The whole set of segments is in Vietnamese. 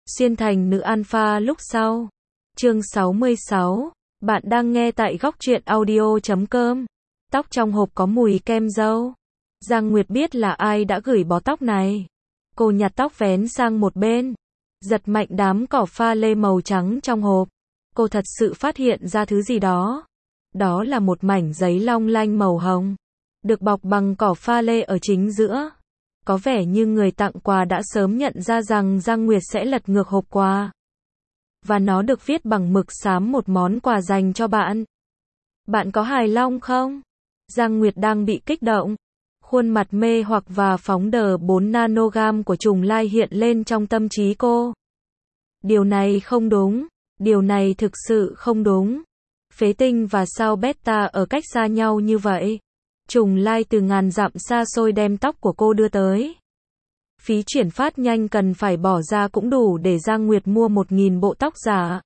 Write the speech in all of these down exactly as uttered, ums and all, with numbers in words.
Xuyên thành nữ alpha lúc sau. Chương sáu mươi sáu. Bạn đang nghe tại góc truyện audio chấm com. Tóc trong hộp có mùi kem dâu. Giang Nguyệt biết là ai đã gửi bó tóc này. Cô nhặt tóc vén sang một bên, giật mạnh đám cỏ pha lê màu trắng trong hộp. Cô thật sự phát hiện ra thứ gì đó. Đó là một mảnh giấy long lanh màu hồng, được bọc bằng cỏ pha lê ở chính giữa. Có vẻ như người tặng quà đã sớm nhận ra rằng Giang Nguyệt sẽ lật ngược hộp quà. Và nó được viết bằng mực xám một món quà dành cho bạn. Bạn có hài lòng không? Giang Nguyệt đang bị kích động. Khuôn mặt mê hoặc và phóng đờ bốn nanogam của Trùng Lai hiện lên trong tâm trí cô. Điều này không đúng. Điều này thực sự không đúng. Phế tinh và sao beta ở cách xa nhau như vậy. Trùng Lai từ ngàn dặm xa xôi đem tóc của cô đưa tới. Phí chuyển phát nhanh cần phải bỏ ra cũng đủ để Giang Nguyệt mua một nghìn bộ tóc giả.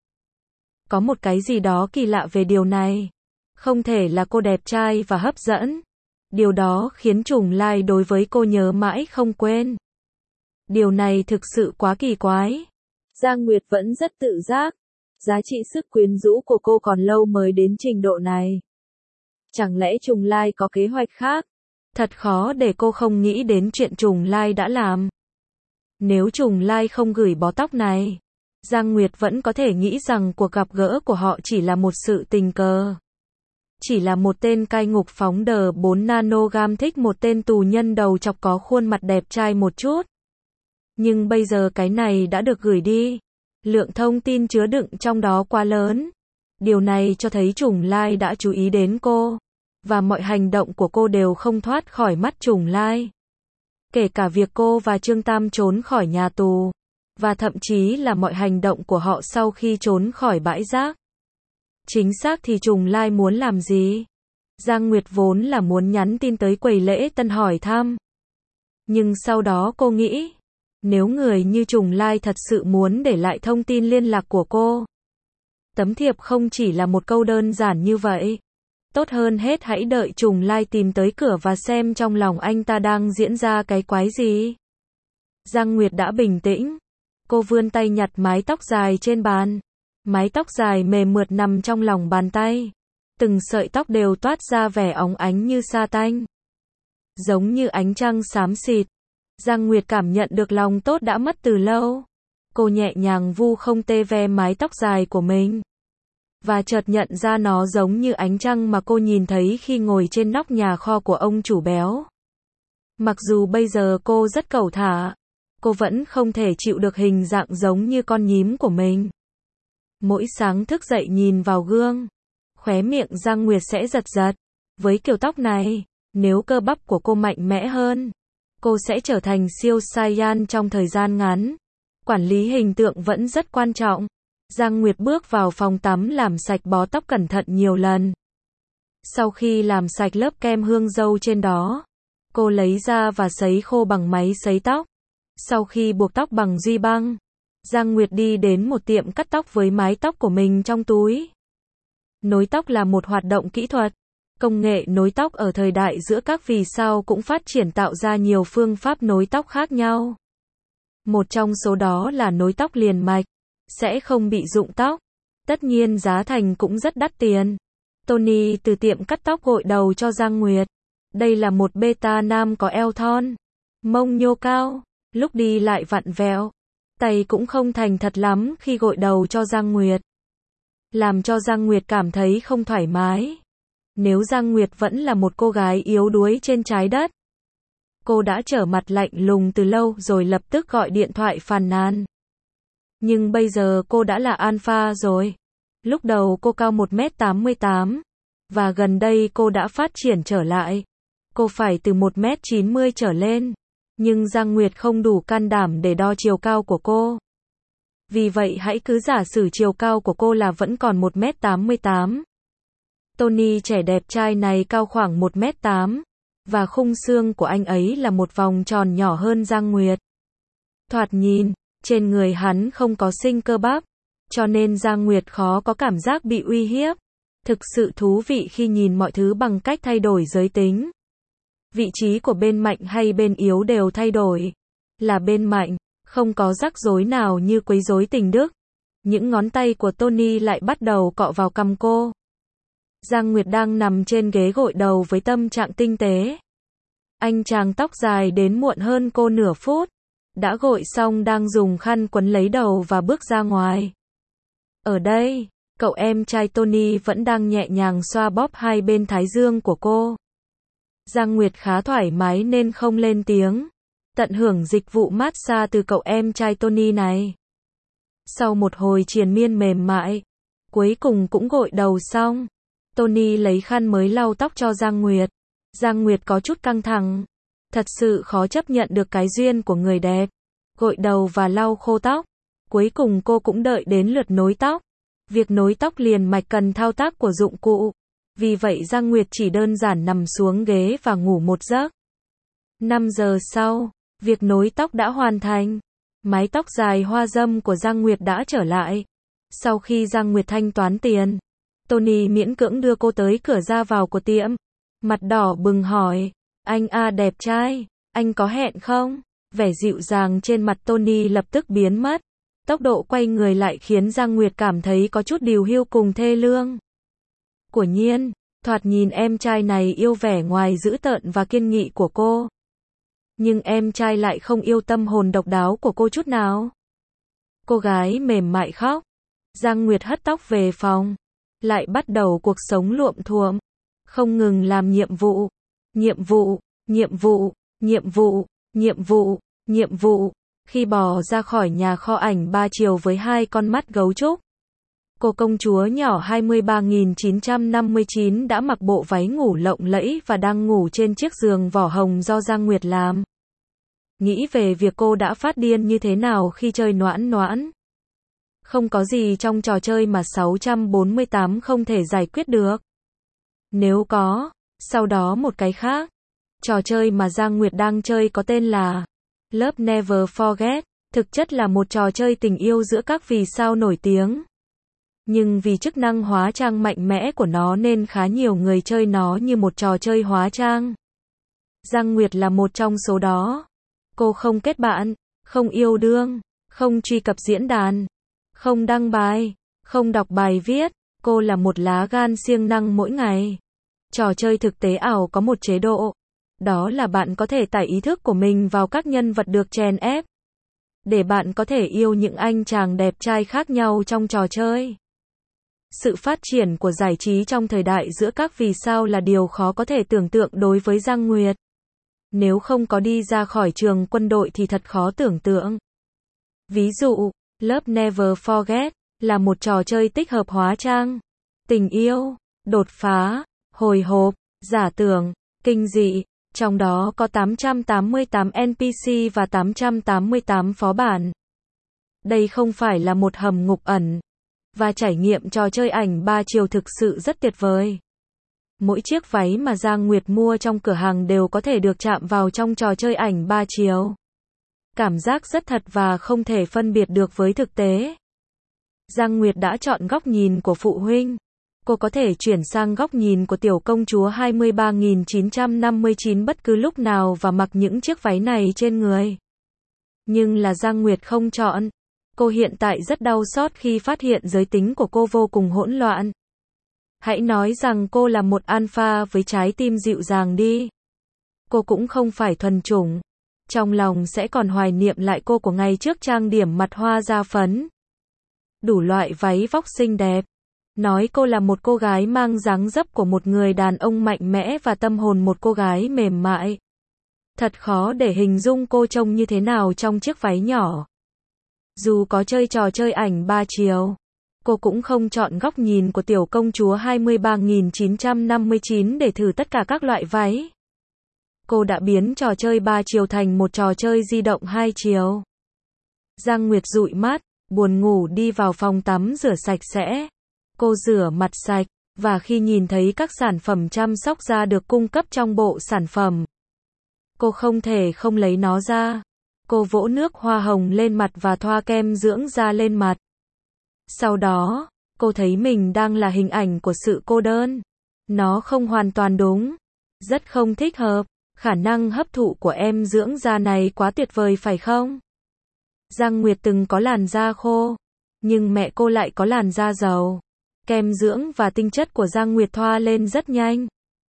Có một cái gì đó kỳ lạ về điều này. Không thể là cô đẹp trai và hấp dẫn. Điều đó khiến Trùng Lai đối với cô nhớ mãi không quên. Điều này thực sự quá kỳ quái. Giang Nguyệt vẫn rất tự giác. Giá trị sức quyến rũ của cô còn lâu mới đến trình độ này. Chẳng lẽ Trùng Lai có kế hoạch khác? Thật khó để cô không nghĩ đến chuyện Trùng Lai đã làm. Nếu Trùng Lai không gửi bó tóc này, Giang Nguyệt vẫn có thể nghĩ rằng cuộc gặp gỡ của họ chỉ là một sự tình cờ. Chỉ là một tên cai ngục phóng đờ bốn nanogam thích một tên tù nhân đầu chọc có khuôn mặt đẹp trai một chút. Nhưng bây giờ cái này đã được gửi đi. Lượng thông tin chứa đựng trong đó quá lớn. Điều này cho thấy Trùng Lai đã chú ý đến cô. Và mọi hành động của cô đều không thoát khỏi mắt Trùng Lai. Kể cả việc cô và Trương Tam trốn khỏi nhà tù. Và thậm chí là mọi hành động của họ sau khi trốn khỏi bãi rác. Chính xác thì Trùng Lai muốn làm gì? Giang Nguyệt vốn là muốn nhắn tin tới quầy lễ tân hỏi thăm. Nhưng sau đó cô nghĩ, nếu người như Trùng Lai thật sự muốn để lại thông tin liên lạc của cô, tấm thiệp không chỉ là một câu đơn giản như vậy. Tốt hơn hết hãy đợi Trùng Lai tìm tới cửa và xem trong lòng anh ta đang diễn ra cái quái gì. Giang Nguyệt đã bình tĩnh. Cô vươn tay nhặt mái tóc dài trên bàn. Mái tóc dài mềm mượt nằm trong lòng bàn tay. Từng sợi tóc đều toát ra vẻ óng ánh như sa tanh. Giống như ánh trăng xám xịt. Giang Nguyệt cảm nhận được lòng tốt đã mất từ lâu. Cô nhẹ nhàng vu không tê ve mái tóc dài của mình. Và chợt nhận ra nó giống như ánh trăng mà cô nhìn thấy khi ngồi trên nóc nhà kho của ông chủ béo. Mặc dù bây giờ cô rất cẩu thả, cô vẫn không thể chịu được hình dạng giống như con nhím của mình. Mỗi sáng thức dậy nhìn vào gương, khóe miệng Giang Nguyệt sẽ giật giật. Với kiểu tóc này, nếu cơ bắp của cô mạnh mẽ hơn, cô sẽ trở thành siêu Saiyan trong thời gian ngắn. Quản lý hình tượng vẫn rất quan trọng. Giang Nguyệt bước vào phòng tắm làm sạch bó tóc cẩn thận nhiều lần. Sau khi làm sạch lớp kem hương dâu trên đó, cô lấy ra và sấy khô bằng máy sấy tóc. Sau khi buộc tóc bằng duy băng, Giang Nguyệt đi đến một tiệm cắt tóc với mái tóc của mình trong túi. Nối tóc là một hoạt động kỹ thuật. Công nghệ nối tóc ở thời đại giữa các vì sao cũng phát triển tạo ra nhiều phương pháp nối tóc khác nhau. Một trong số đó là nối tóc liền mạch, sẽ không bị rụng tóc. Tất nhiên giá thành cũng rất đắt tiền. Tony từ tiệm cắt tóc gội đầu cho Giang Nguyệt. Đây là một beta nam có eo thon, mông nhô cao, lúc đi lại vặn vẹo. Tay cũng không thành thật lắm khi gội đầu cho Giang Nguyệt. Làm cho Giang Nguyệt cảm thấy không thoải mái. Nếu Giang Nguyệt vẫn là một cô gái yếu đuối trên trái đất, cô đã trở mặt lạnh lùng từ lâu rồi lập tức gọi điện thoại phàn nàn. Nhưng bây giờ cô đã là alpha rồi. Lúc đầu cô cao một mét tám mươi tám. Và gần đây cô đã phát triển trở lại. Cô phải từ một mét chín mươi trở lên. Nhưng Giang Nguyệt không đủ can đảm để đo chiều cao của cô. Vì vậy hãy cứ giả sử chiều cao của cô là vẫn còn một mét tám mươi tám. Tony trẻ đẹp trai này cao khoảng một mét tám. Và khung xương của anh ấy là một vòng tròn nhỏ hơn Giang Nguyệt. Thoạt nhìn, trên người hắn không có sinh cơ bắp. Cho nên Giang Nguyệt khó có cảm giác bị uy hiếp. Thực sự thú vị khi nhìn mọi thứ bằng cách thay đổi giới tính. Vị trí của bên mạnh hay bên yếu đều thay đổi. Là bên mạnh, Không có rắc rối nào như quấy rối tình đức. Những ngón tay của Tony lại bắt đầu cọ vào cằm cô. Giang Nguyệt đang nằm trên ghế gội đầu với tâm trạng tinh tế. Anh chàng tóc dài đến muộn hơn cô nửa phút. Đã gội xong đang dùng khăn quấn lấy đầu và bước ra ngoài. Ở đây, cậu em trai Tony vẫn đang nhẹ nhàng xoa bóp hai bên thái dương của cô. Giang Nguyệt khá thoải mái nên không lên tiếng. Tận hưởng dịch vụ massage từ cậu em trai Tony này. Sau một hồi triền miên mềm mại, cuối cùng cũng gội đầu xong. Tony lấy khăn mới lau tóc cho Giang Nguyệt. Giang Nguyệt có chút căng thẳng. Thật sự khó chấp nhận được cái duyên của người đẹp. Gội đầu và lau khô tóc. Cuối cùng cô cũng đợi đến lượt nối tóc. Việc nối tóc liền mạch cần thao tác của dụng cụ. Vì vậy Giang Nguyệt chỉ đơn giản nằm xuống ghế và ngủ một giấc. năm giờ sau, việc nối tóc đã hoàn thành. Mái tóc dài hoa dâm của Giang Nguyệt đã trở lại. Sau khi Giang Nguyệt thanh toán tiền, Tony miễn cưỡng đưa cô tới cửa ra vào của tiệm. Mặt đỏ bừng hỏi, anh a đẹp trai, anh có hẹn không? Vẻ dịu dàng trên mặt Tony lập tức biến mất. Tốc độ quay người lại khiến Giang Nguyệt cảm thấy có chút điều hiu cùng thê lương. Của nhiên, thoạt nhìn em trai này yêu vẻ ngoài dữ tợn và kiên nghị của cô. Nhưng em trai lại không yêu tâm hồn độc đáo của cô chút nào. Cô gái mềm mại khóc. Giang Nguyệt hất tóc về phòng. Lại bắt đầu cuộc sống luộm thuộm. Không ngừng làm nhiệm vụ. Nhiệm vụ, nhiệm vụ, nhiệm vụ, nhiệm vụ, nhiệm vụ. Khi bò ra khỏi nhà kho ảnh ba chiều với hai con mắt gấu trúc. Cô công chúa nhỏ hai mươi ba nghìn chín trăm năm mươi chín đã mặc bộ váy ngủ lộng lẫy và đang ngủ trên chiếc giường vỏ hồng do Giang Nguyệt làm. Nghĩ về việc cô đã phát điên như thế nào khi chơi noãn noãn. Không có gì trong trò chơi mà sáu trăm bốn mươi tám không thể giải quyết được. Nếu có, sau đó một cái khác. Trò chơi mà Giang Nguyệt đang chơi có tên là Love Never Forget, thực chất là một trò chơi tình yêu giữa các vì sao nổi tiếng. Nhưng vì chức năng hóa trang mạnh mẽ của nó nên khá nhiều người chơi nó như một trò chơi hóa trang. Giang Nguyệt là một trong số đó. Cô không kết bạn, không yêu đương, không truy cập diễn đàn, không đăng bài, không đọc bài viết. Cô là một lá gan siêng năng mỗi ngày. Trò chơi thực tế ảo có một chế độ. Đó là bạn có thể tải ý thức của mình vào các nhân vật được chèn ép. Để bạn có thể yêu những anh chàng đẹp trai khác nhau trong trò chơi. Sự phát triển của giải trí trong thời đại giữa các vì sao là điều khó có thể tưởng tượng đối với Giang Nguyệt. Nếu không có đi ra khỏi trường quân đội thì thật khó tưởng tượng. Ví dụ, Love Never Forget là một trò chơi tích hợp hóa trang, tình yêu, đột phá, hồi hộp, giả tưởng, kinh dị. Trong đó có tám trăm tám mươi tám en pê xê và tám trăm tám mươi tám phó bản. Đây không phải là một hầm ngục ẩn. Và trải nghiệm trò chơi ảnh ba chiều thực sự rất tuyệt vời. Mỗi chiếc váy mà Giang Nguyệt mua trong cửa hàng đều có thể được chạm vào trong trò chơi ảnh ba chiều. Cảm giác rất thật và không thể phân biệt được với thực tế. Giang Nguyệt đã chọn góc nhìn của phụ huynh. Cô có thể chuyển sang góc nhìn của tiểu công chúa hai mươi ba nghìn chín trăm năm mươi chín bất cứ lúc nào và mặc những chiếc váy này trên người. Nhưng là Giang Nguyệt không chọn. Cô hiện tại rất đau xót khi phát hiện giới tính của cô vô cùng hỗn loạn. Hãy nói rằng cô là một alpha với trái tim dịu dàng đi. Cô cũng không phải thuần chủng. Trong lòng sẽ còn hoài niệm lại cô của ngày trước trang điểm mặt hoa da phấn. Đủ loại váy vóc xinh đẹp. Nói cô là một cô gái mang dáng dấp của một người đàn ông mạnh mẽ và tâm hồn một cô gái mềm mại. Thật khó để hình dung cô trông như thế nào trong chiếc váy nhỏ. Dù có chơi trò chơi ảnh ba chiều, cô cũng không chọn góc nhìn của tiểu công chúa hai mươi ba nghìn chín trăm năm mươi chín để thử tất cả các loại váy. Cô đã biến trò chơi ba chiều thành một trò chơi di động hai chiều. Giang Nguyệt dụi mắt, buồn ngủ đi vào phòng tắm rửa sạch sẽ. Cô rửa mặt sạch, và khi nhìn thấy các sản phẩm chăm sóc da được cung cấp trong bộ sản phẩm, cô không thể không lấy nó ra. Cô vỗ nước hoa hồng lên mặt và thoa kem dưỡng da lên mặt. Sau đó, cô thấy mình đang là hình ảnh của sự cô đơn. Nó không hoàn toàn đúng. Rất không thích hợp. Khả năng hấp thụ của em dưỡng da này quá tuyệt vời phải không? Giang Nguyệt từng có làn da khô, nhưng mẹ cô lại có làn da dầu. Kem dưỡng và tinh chất của Giang Nguyệt thoa lên rất nhanh.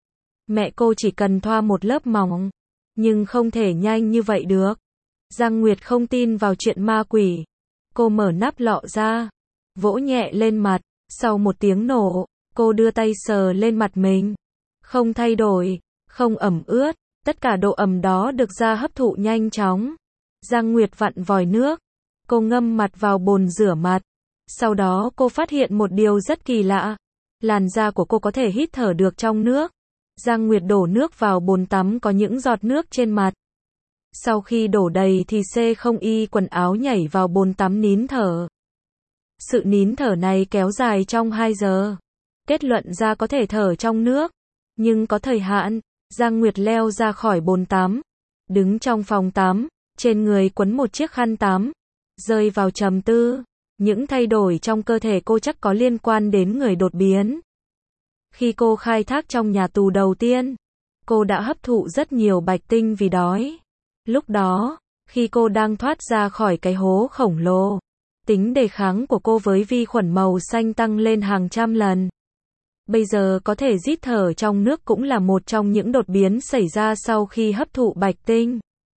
Mẹ cô chỉ cần thoa một lớp mỏng, nhưng không thể nhanh như vậy được. Giang Nguyệt không tin vào chuyện ma quỷ. Cô mở nắp lọ ra, vỗ nhẹ lên mặt, sau một tiếng nổ, cô đưa tay sờ lên mặt mình. Không thay đổi, không ẩm ướt, tất cả độ ẩm đó được da hấp thụ nhanh chóng. Giang Nguyệt vặn vòi nước, cô ngâm mặt vào bồn rửa mặt. Sau đó cô phát hiện một điều rất kỳ lạ. Làn da của cô có thể hít thở được trong nước. Giang Nguyệt đổ nước vào bồn tắm có những giọt nước trên mặt. Sau khi đổ đầy thì C không y quần áo nhảy vào bồn tắm nín thở. Sự nín thở này kéo dài trong hai giờ. Kết luận ra có thể thở trong nước, nhưng có thời hạn. Giang Nguyệt leo ra khỏi bồn tắm, đứng trong phòng tắm, trên người quấn một chiếc khăn tắm, rơi vào trầm tư. Những thay đổi trong cơ thể cô chắc có liên quan đến người đột biến. Khi cô khai thác trong nhà tù đầu tiên, cô đã hấp thụ rất nhiều bạch tinh vì đói. Lúc đó, khi cô đang thoát ra khỏi cái hố khổng lồ, tính đề kháng của cô với vi khuẩn màu xanh tăng lên hàng trăm lần. Bây giờ có thể rít thở trong nước cũng là một trong những đột biến xảy ra sau khi hấp thụ bạch tinh.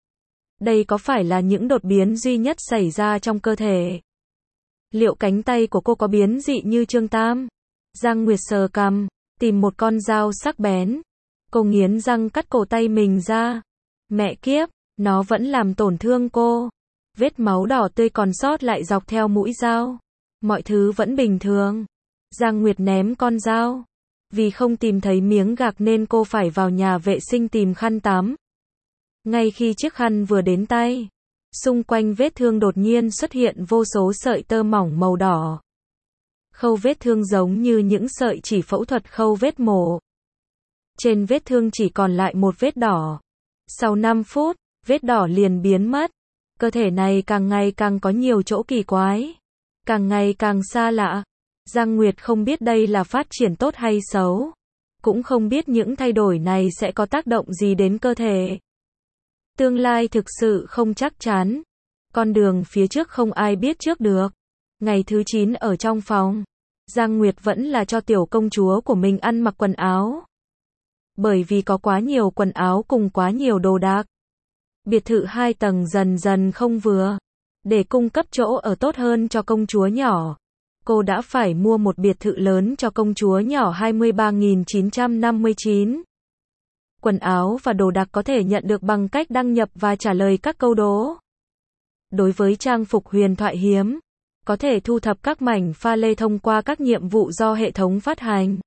Đây có phải là những đột biến duy nhất xảy ra trong cơ thể? Liệu cánh tay của cô có biến dị như Trương Tam? Giang Nguyệt sờ cằm, tìm một con dao sắc bén. Cô nghiến răng cắt cổ tay mình ra. Mẹ kiếp, nó vẫn làm tổn thương cô. Vết máu đỏ tươi còn sót lại dọc theo mũi dao. Mọi thứ vẫn bình thường. Giang Nguyệt ném con dao. Vì không tìm thấy miếng gạc nên cô phải vào nhà vệ sinh tìm khăn tắm. Ngay khi chiếc khăn vừa đến tay, xung quanh vết thương đột nhiên xuất hiện vô số sợi tơ mỏng màu đỏ. Khâu vết thương giống như những sợi chỉ phẫu thuật khâu vết mổ. Trên vết thương chỉ còn lại một vết đỏ. Sau năm phút, vết đỏ liền biến mất. Cơ thể này càng ngày càng có nhiều chỗ kỳ quái, càng ngày càng xa lạ. Giang Nguyệt không biết đây là phát triển tốt hay xấu, cũng không biết những thay đổi này sẽ có tác động gì đến cơ thể. Tương lai thực sự không chắc chắn. Con đường phía trước không ai biết trước được. Ngày thứ chín ở trong phòng, Giang Nguyệt vẫn là cho tiểu công chúa của mình ăn mặc quần áo. Bởi vì có quá nhiều quần áo cùng quá nhiều đồ đạc. Biệt thự hai tầng dần dần không vừa. Để cung cấp chỗ ở tốt hơn cho công chúa nhỏ, cô đã phải mua một biệt thự lớn cho công chúa nhỏ hai mươi ba nghìn chín trăm năm mươi chín. Quần áo và đồ đạc có thể nhận được bằng cách đăng nhập và trả lời các câu đố. Đối với trang phục huyền thoại hiếm, có thể thu thập các mảnh pha lê thông qua các nhiệm vụ do hệ thống phát hành.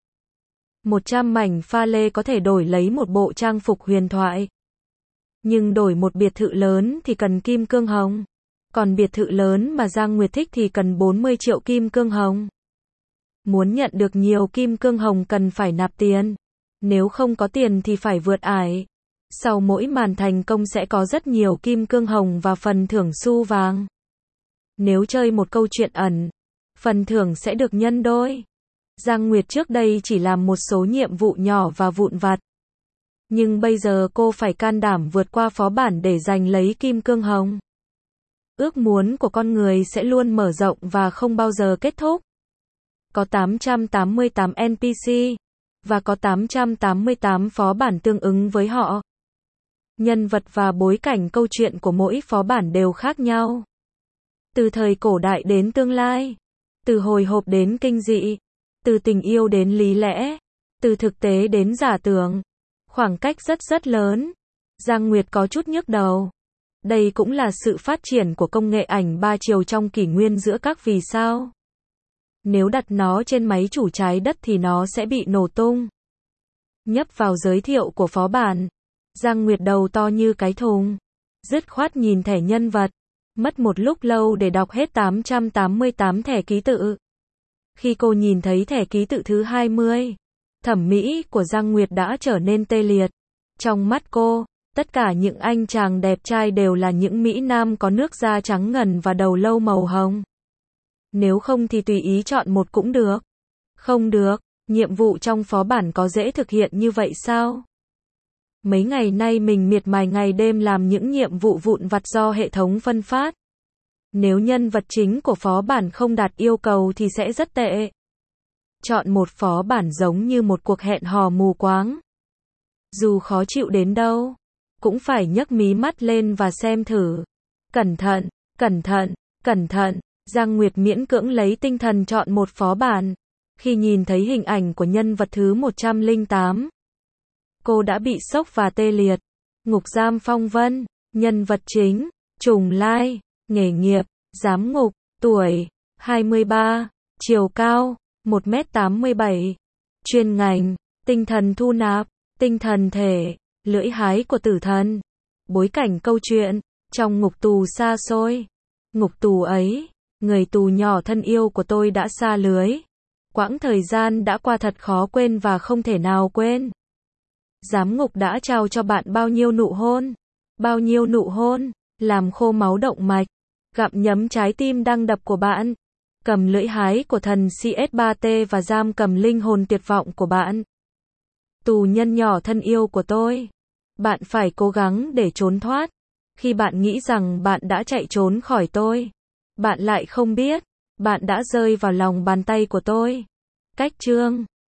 một trăm mảnh pha lê có thể đổi lấy một bộ trang phục huyền thoại. Nhưng đổi một biệt thự lớn thì cần kim cương hồng. Còn biệt thự lớn mà Giang Nguyệt thích thì cần bốn mươi triệu kim cương hồng. Muốn nhận được nhiều kim cương hồng cần phải nạp tiền. Nếu không có tiền thì phải vượt ải. Sau mỗi màn thành công sẽ có rất nhiều kim cương hồng và phần thưởng xu vàng. Nếu chơi một câu chuyện ẩn, phần thưởng sẽ được nhân đôi. Giang Nguyệt trước đây chỉ làm một số nhiệm vụ nhỏ và vụn vặt. Nhưng bây giờ cô phải can đảm vượt qua phó bản để giành lấy kim cương hồng. Ước muốn của con người sẽ luôn mở rộng và không bao giờ kết thúc. Có tám trăm tám mươi tám en pê xê, và có tám trăm tám mươi tám phó bản tương ứng với họ. Nhân vật và bối cảnh câu chuyện của mỗi phó bản đều khác nhau. Từ thời cổ đại đến tương lai, từ hồi hộp đến kinh dị, từ tình yêu đến lý lẽ, từ thực tế đến giả tưởng. Khoảng cách rất rất lớn. Giang Nguyệt có chút nhức đầu. Đây cũng là sự phát triển của công nghệ ảnh ba chiều trong kỷ nguyên giữa các vì sao. Nếu đặt nó trên máy chủ trái đất thì nó sẽ bị nổ tung. Nhấp vào giới thiệu của phó bản. Giang Nguyệt đầu to như cái thùng. Dứt khoát nhìn thẻ nhân vật. Mất một lúc lâu để đọc hết tám trăm tám mươi tám thẻ ký tự. Khi cô nhìn thấy thẻ ký tự thứ hai mươi, thẩm mỹ của Giang Nguyệt đã trở nên tê liệt. Trong mắt cô, tất cả những anh chàng đẹp trai đều là những mỹ nam có nước da trắng ngần và đầu lâu màu hồng. Nếu không thì tùy ý chọn một cũng được. Không được, nhiệm vụ trong phó bản có dễ thực hiện như vậy sao? Mấy ngày nay mình miệt mài ngày đêm làm những nhiệm vụ vụn vặt do hệ thống phân phát. Nếu nhân vật chính của phó bản không đạt yêu cầu thì sẽ rất tệ. Chọn một phó bản giống như một cuộc hẹn hò mù quáng. Dù khó chịu đến đâu, cũng phải nhấc mí mắt lên và xem thử. Cẩn thận, cẩn thận, cẩn thận, Giang Nguyệt miễn cưỡng lấy tinh thần chọn một phó bản. Khi nhìn thấy hình ảnh của nhân vật thứ một trăm lẻ tám, cô đã bị sốc và tê liệt. Ngục giam Phong Vân, nhân vật chính, Trùng Lai, nghề nghiệp, giám ngục, tuổi, hai mươi ba, chiều cao, một mét tám mươi bảy, chuyên ngành, tinh thần thu nạp, tinh thần thể, lưỡi hái của tử thần. Bối cảnh câu chuyện, trong ngục tù xa xôi. Ngục tù ấy, người tù nhỏ thân yêu của tôi đã xa lưới. Quãng thời gian đã qua thật khó quên và không thể nào quên. Giám ngục đã trao cho bạn bao nhiêu nụ hôn, bao nhiêu nụ hôn, làm khô máu động mạch, gặm nhấm trái tim đang đập của bạn, cầm lưỡi hái của thần xê ét ba tê và giam cầm linh hồn tuyệt vọng của bạn. Tù nhân nhỏ thân yêu của tôi, bạn phải cố gắng để trốn thoát. Khi bạn nghĩ rằng bạn đã chạy trốn khỏi tôi, bạn lại không biết, bạn đã rơi vào lòng bàn tay của tôi. Cách chương